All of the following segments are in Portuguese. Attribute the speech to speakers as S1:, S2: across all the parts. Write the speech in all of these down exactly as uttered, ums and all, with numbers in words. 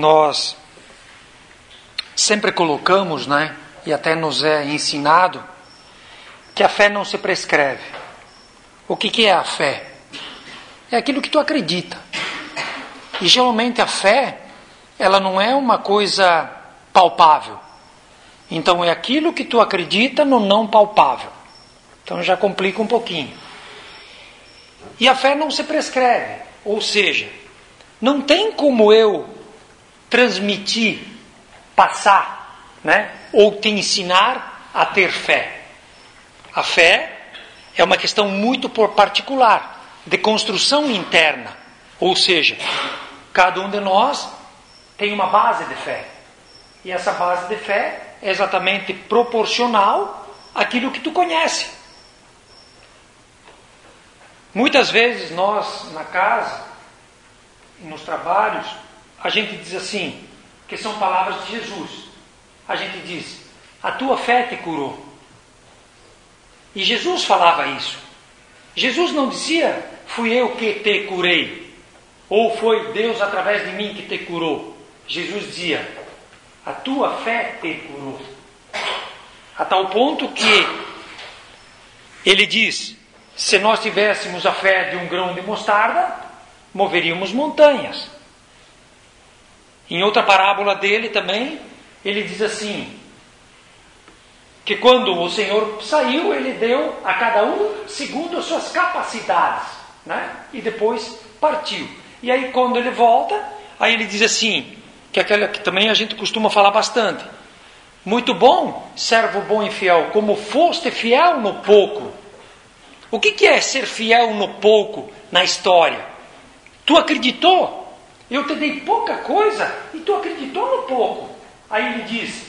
S1: nós sempre colocamos, né, e até nos é ensinado, que a fé não se prescreve. O que, que é a fé? É aquilo que tu acredita. E geralmente a fé, ela não é uma coisa palpável. Então é aquilo que tu acredita no não palpável. Então já complica um pouquinho. E a fé não se prescreve. Ou seja, não tem como eu transmitir, passar, né, ou te ensinar a ter fé. A fé é uma questão muito particular, de construção interna. Ou seja, cada um de nós tem uma base de fé. E essa base de fé é exatamente proporcional àquilo que tu conhece. Muitas vezes nós, na casa, nos trabalhos, a gente diz assim, que são palavras de Jesus. A gente diz, a tua fé te curou. E Jesus falava isso. Jesus não dizia, fui eu que te curei. Ou foi Deus através de mim que te curou. Jesus dizia, a tua fé te curou. A tal ponto que ele diz, se nós tivéssemos a fé de um grão de mostarda, moveríamos montanhas. Em outra parábola dele também, ele diz assim, que quando o Senhor saiu, ele deu a cada um segundo as suas capacidades, né? E depois partiu. E aí quando ele volta, aí ele diz assim, que é aquela que também a gente costuma falar bastante, muito bom, servo bom e fiel, como foste fiel no pouco. O que, que é ser fiel no pouco na história? Tu acreditou? Eu te dei pouca coisa e tu acreditou no pouco. Aí ele diz,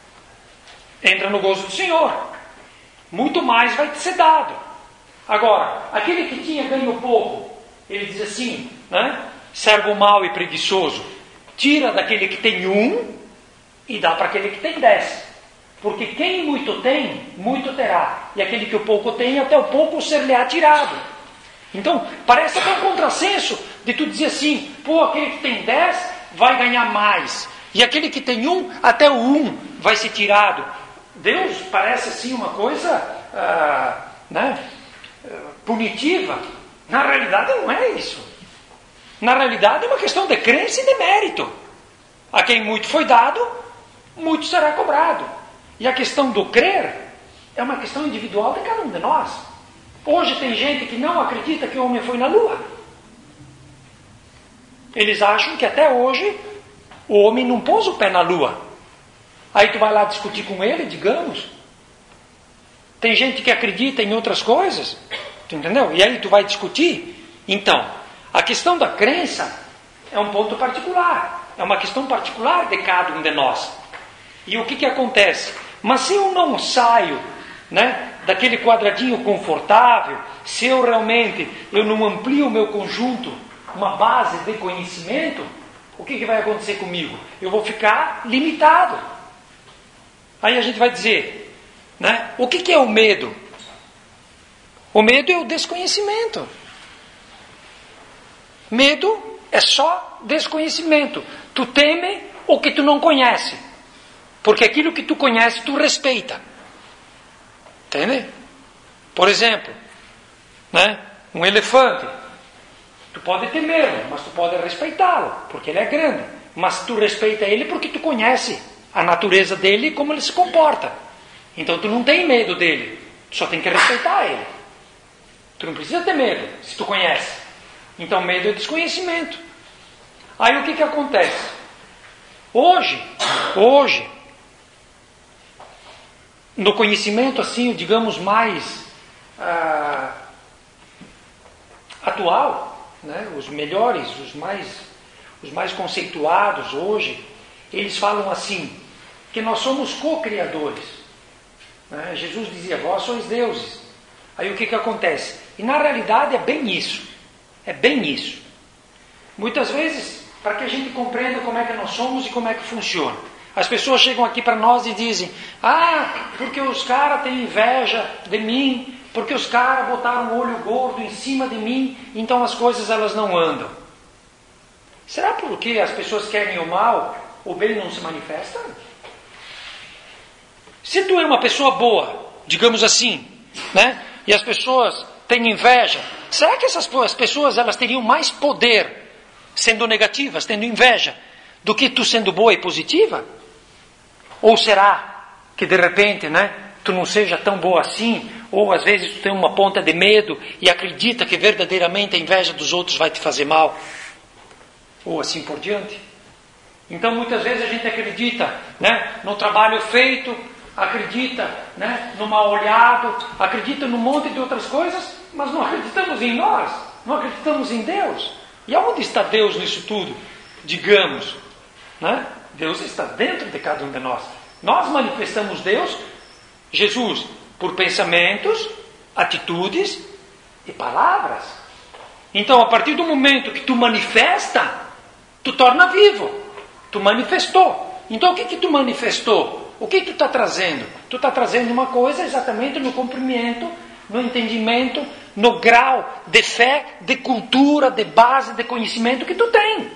S1: entra no gozo do Senhor. Muito mais vai te ser dado. Agora, aquele que tinha ganho pouco, ele diz assim, né? Servo mau e preguiçoso, tira daquele que tem um e dá para aquele que tem dez. Porque quem muito tem, muito terá. E aquele que o pouco tem, até o pouco ser-lhe-á tirado. Então, parece até um contrassenso de tu dizer assim, pô, aquele que tem dez vai ganhar mais. E aquele que tem um, até o um vai ser tirado. Deus parece assim uma coisa ah, né, punitiva. Na realidade não é isso. Na realidade é uma questão de crença e de mérito. A quem muito foi dado, muito será cobrado. E a questão do crer é uma questão individual de cada um de nós. Hoje tem gente que não acredita que o homem foi na Lua. Eles acham que até hoje o homem não pôs o pé na Lua. Aí tu vai lá discutir com ele, digamos. Tem gente que acredita em outras coisas. Tu entendeu? E aí tu vai discutir. Então, a questão da crença é um ponto particular. É uma questão particular de cada um de nós. E o que que acontece? Mas se eu não saio, né, daquele quadradinho confortável, se eu realmente eu não amplio o meu conjunto, uma base de conhecimento, o que que vai acontecer comigo? Eu vou ficar limitado. Aí a gente vai dizer, né, o que que é o medo? O medo é o desconhecimento. Medo é só desconhecimento. Tu teme o que tu não conhece. Porque aquilo que tu conhece, tu respeita. Entende? Por exemplo, né, um elefante. Tu pode ter medo, mas tu pode respeitá-lo, porque ele é grande. Mas tu respeita ele porque tu conhece a natureza dele e como ele se comporta. Então tu não tem medo dele, tu só tem que respeitar ele. Tu não precisa ter medo, se tu conhece. Então medo é desconhecimento. Aí o que que acontece? Hoje, hoje, no conhecimento assim, digamos, mais ah, atual, né? Os melhores, os mais, os mais conceituados hoje, eles falam assim, que nós somos co-criadores. Né? Jesus dizia, vós sois deuses. Aí o que que acontece? E na realidade é bem isso. É bem isso. Muitas vezes, para que a gente compreenda como é que nós somos e como é que funciona. As pessoas chegam aqui para nós e dizem, ah, porque os caras têm inveja de mim, porque os caras botaram um olho gordo em cima de mim, então as coisas elas não andam. Será porque as pessoas querem o mal, o bem não se manifesta? Se tu é uma pessoa boa, digamos assim, né? E as pessoas têm inveja, será que essas pessoas elas teriam mais poder sendo negativas, tendo inveja, do que tu sendo boa e positiva? Ou será que de repente, né, tu não seja tão boa assim, ou às vezes tu tem uma ponta de medo e acredita que verdadeiramente a inveja dos outros vai te fazer mal? Ou assim por diante. Então muitas vezes a gente acredita, né, no trabalho feito, acredita, né, no mal olhado, acredita num monte de outras coisas, mas não acreditamos em nós, não acreditamos em Deus. E aonde está Deus nisso tudo? Digamos, né? Deus está dentro de cada um de nós. Nós manifestamos Deus, Jesus, por pensamentos, atitudes e palavras. Então, a partir do momento que tu manifesta, tu torna vivo. Tu manifestou. Então, o que que tu manifestou? O que tu está trazendo? Tu está trazendo uma coisa exatamente no cumprimento, no entendimento, no grau de fé, de cultura, de base, de conhecimento que tu tem.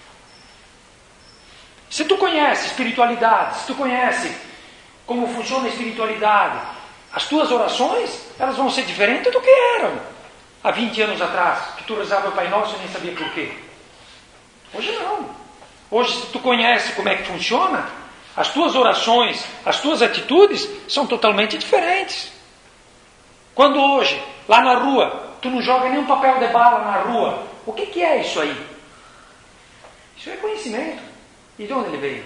S1: Se tu conhece espiritualidade, se tu conhece como funciona a espiritualidade, as tuas orações, elas vão ser diferentes do que eram há vinte anos atrás, que tu rezava o Pai Nosso e nem sabia por quê. Hoje não. Hoje, se tu conhece como é que funciona, as tuas orações, as tuas atitudes são totalmente diferentes. Quando hoje, lá na rua, tu não joga nenhum papel de bala na rua, o que que é isso aí? Isso é conhecimento. E de onde ele veio?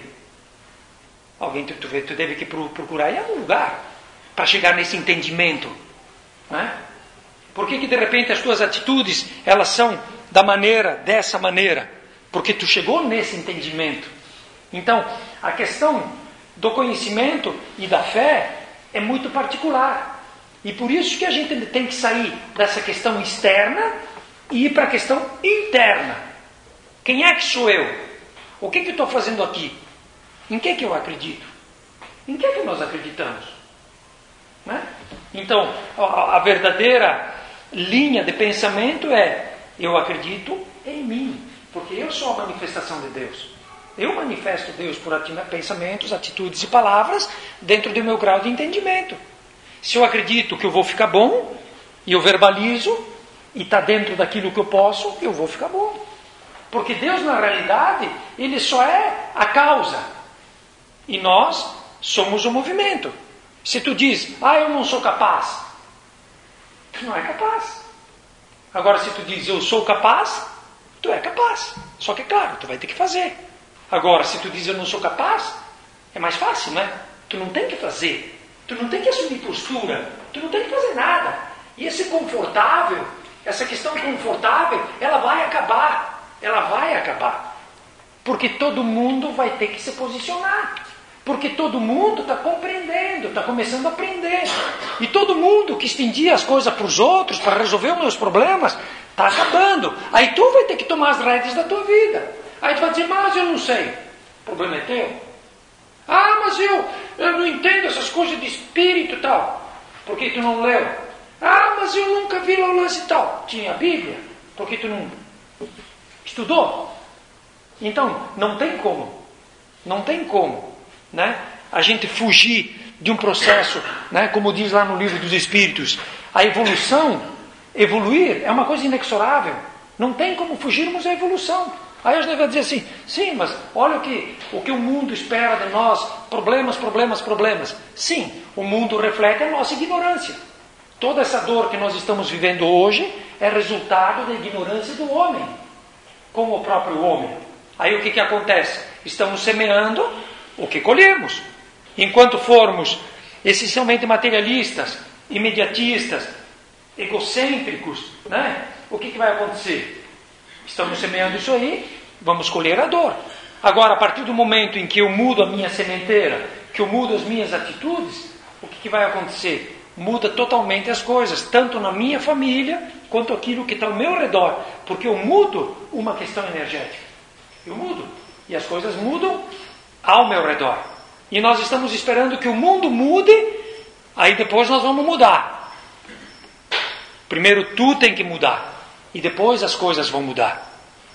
S1: Alguém, tu, tu, tu deve que procurar em algum lugar para chegar nesse entendimento, né? Por que que de repente as tuas atitudes elas são da maneira, dessa maneira? Porque tu chegou nesse entendimento. Então, a questão do conhecimento e da fé é muito particular. E por isso que a gente tem que sair dessa questão externa e ir para a questão interna. Quem é que sou eu? O que que eu estou fazendo aqui? Em que que eu acredito? Em que que nós acreditamos? Né? Então, a, a verdadeira linha de pensamento é: eu acredito em mim, porque eu sou a manifestação de Deus. Eu manifesto Deus por pensamentos, atitudes e palavras dentro do meu grau de entendimento. Se eu acredito que eu vou ficar bom, e eu verbalizo, e está dentro daquilo que eu posso, eu vou ficar bom. Porque Deus, na realidade, Ele só é a causa. E nós somos o movimento. Se tu diz, ah, eu não sou capaz, tu não é capaz. Agora, se tu diz, eu sou capaz, tu é capaz. Só que, claro, tu vai ter que fazer. Agora, se tu diz, eu não sou capaz, é mais fácil, né? Tu não tem que fazer. Tu não tem que assumir postura. Tu não tem que fazer nada. E esse confortável, essa questão confortável, ela vai acabar. Ela vai acabar. Porque todo mundo vai ter que se posicionar. Porque todo mundo está compreendendo, está começando a aprender. E todo mundo que estendia as coisas para os outros, para resolver os meus problemas, está acabando. Aí tu vai ter que tomar as rédeas da tua vida. Aí tu vai dizer, mas eu não sei. O problema é teu. Ah, mas eu, eu não entendo essas coisas de espírito e tal. Por que tu não leu? Ah, mas eu nunca vi o lance e tal. Tinha a Bíblia. Por que tu não estudou? Então, não tem como, não tem como, né, a gente fugir de um processo, né, como diz lá no Livro dos Espíritos, a evolução, evoluir é uma coisa inexorável, não tem como fugirmos da evolução. Aí a gente vai dizer assim, sim, mas olha o que, o que o mundo espera de nós, problemas, problemas, problemas. Sim, o mundo reflete a nossa ignorância. Toda essa dor que nós estamos vivendo hoje é resultado da ignorância do homem, com o próprio homem. Aí o que, que acontece? Estamos semeando o que colhemos. Enquanto formos essencialmente materialistas, imediatistas, egocêntricos, né? O que, que vai acontecer? Estamos semeando isso aí, vamos colher a dor. Agora, a partir do momento em que eu mudo a minha sementeira, que eu mudo as minhas atitudes, o que, que vai acontecer? Muda totalmente as coisas, tanto na minha família, quanto aquilo que está ao meu redor. Porque eu mudo uma questão energética. Eu mudo. E as coisas mudam ao meu redor. E nós estamos esperando que o mundo mude, aí depois nós vamos mudar. Primeiro tu tem que mudar. E depois as coisas vão mudar.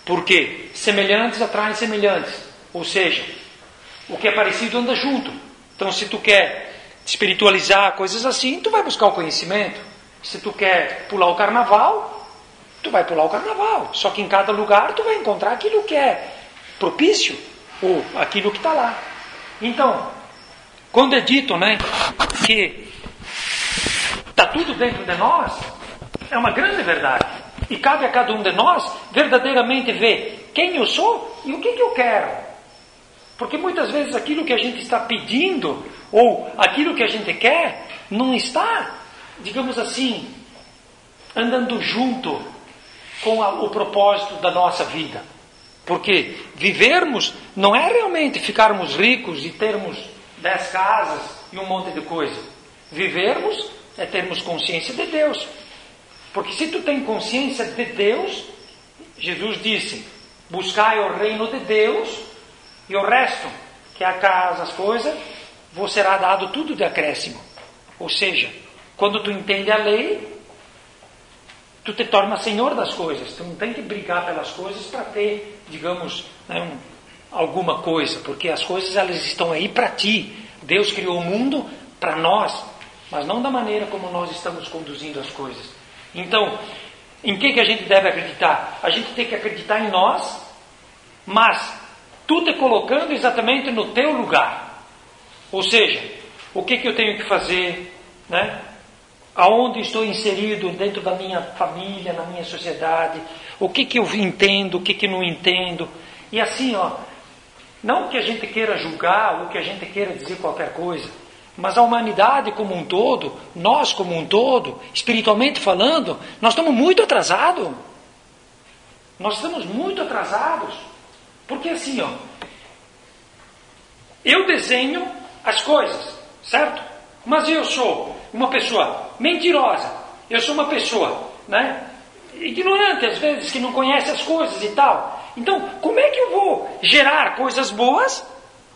S1: Porque semelhantes atraem semelhantes. Ou seja, o que é parecido anda junto. Então, se tu quer espiritualizar coisas assim, tu vai buscar o conhecimento. Se tu quer pular o carnaval, tu vai pular o carnaval. Só que em cada lugar tu vai encontrar aquilo que é propício, ou aquilo que está lá. Então, quando é dito, né, que está tudo dentro de nós, é uma grande verdade. E cabe a cada um de nós verdadeiramente ver quem eu sou e o que, que eu quero. Porque muitas vezes aquilo que a gente está pedindo, ou aquilo que a gente quer, não está, digamos assim, andando junto com a, o propósito da nossa vida. Porque vivermos não é realmente ficarmos ricos e termos dez casas e um monte de coisa. Vivermos é termos consciência de Deus. Porque se tu tem consciência de Deus, Jesus disse, buscai o reino de Deus e o resto, que é a casa, as coisas, vos será dado tudo de acréscimo. Ou seja, quando tu entende a lei, tu te torna senhor das coisas. Tu não tem que brigar pelas coisas para ter, digamos, né, um, alguma coisa. Porque as coisas elas estão aí para ti. Deus criou o mundo para nós, mas não da maneira como nós estamos conduzindo as coisas. Então, em que, que a gente deve acreditar? A gente tem que acreditar em nós, mas tu te colocando exatamente no teu lugar. Ou seja, o que, que eu tenho que fazer, né? Aonde estou inserido dentro da minha família, na minha sociedade, o que, que eu entendo, o que, que não entendo. E assim, ó, não que a gente queira julgar ou que a gente queira dizer qualquer coisa, mas a humanidade como um todo, nós como um todo, espiritualmente falando, nós estamos muito atrasados. Nós estamos muito atrasados. Porque assim, ó, eu desenho as coisas, certo? Mas eu sou uma pessoa mentirosa, eu sou uma pessoa, né, ignorante às vezes, que não conhece as coisas e tal. Então, como é que eu vou gerar coisas boas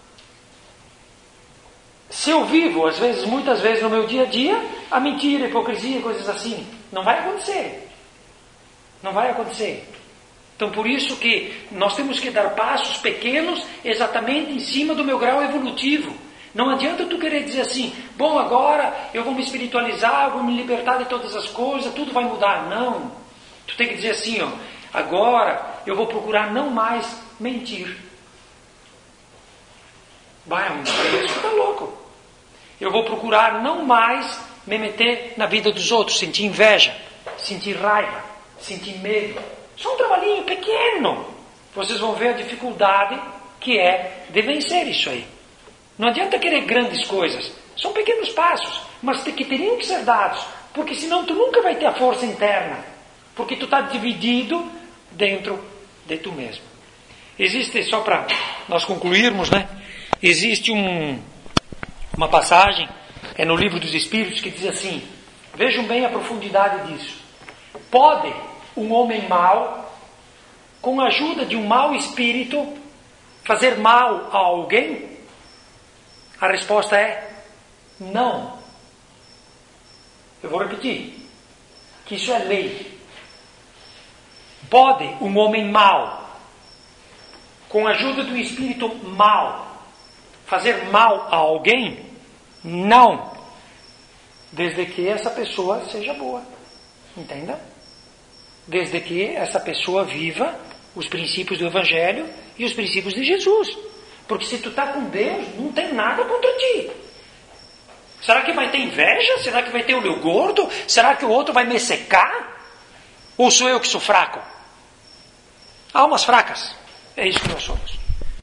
S1: se eu vivo, às vezes, muitas vezes no meu dia a dia, a mentira, a hipocrisia, coisas assim? Não vai acontecer. Não vai acontecer. Então, por isso que nós temos que dar passos pequenos exatamente em cima do meu grau evolutivo. Não adianta tu querer dizer assim, bom, agora eu vou me espiritualizar, vou me libertar de todas as coisas, tudo vai mudar. Não. Tu tem que dizer assim, ó, agora eu vou procurar não mais mentir. Vai, isso está louco. Eu vou procurar não mais me meter na vida dos outros, sentir inveja, sentir raiva, sentir medo. Só um trabalhinho pequeno. Vocês vão ver a dificuldade que é de vencer isso aí. Não adianta querer grandes coisas. São pequenos passos, mas que teriam que ser dados. Porque senão tu nunca vai ter a força interna. Porque tu está dividido dentro de tu mesmo. Existe, só para nós concluirmos, né? Existe um, uma passagem, é no Livro dos Espíritos, que diz assim, vejam bem a profundidade disso. Pode um homem mau, com a ajuda de um mau espírito, fazer mal a alguém? A resposta é não. Eu vou repetir, que isso é lei. Pode um homem mau, com a ajuda do espírito mau, fazer mal a alguém? Não. Desde que essa pessoa seja boa. Entenda? Desde que essa pessoa viva os princípios do Evangelho e os princípios de Jesus. Porque se tu está com Deus, não tem nada contra ti. Será que vai ter inveja? Será que vai ter olho gordo? Será que o outro vai me secar? Ou sou eu que sou fraco? Almas fracas. É isso que nós somos.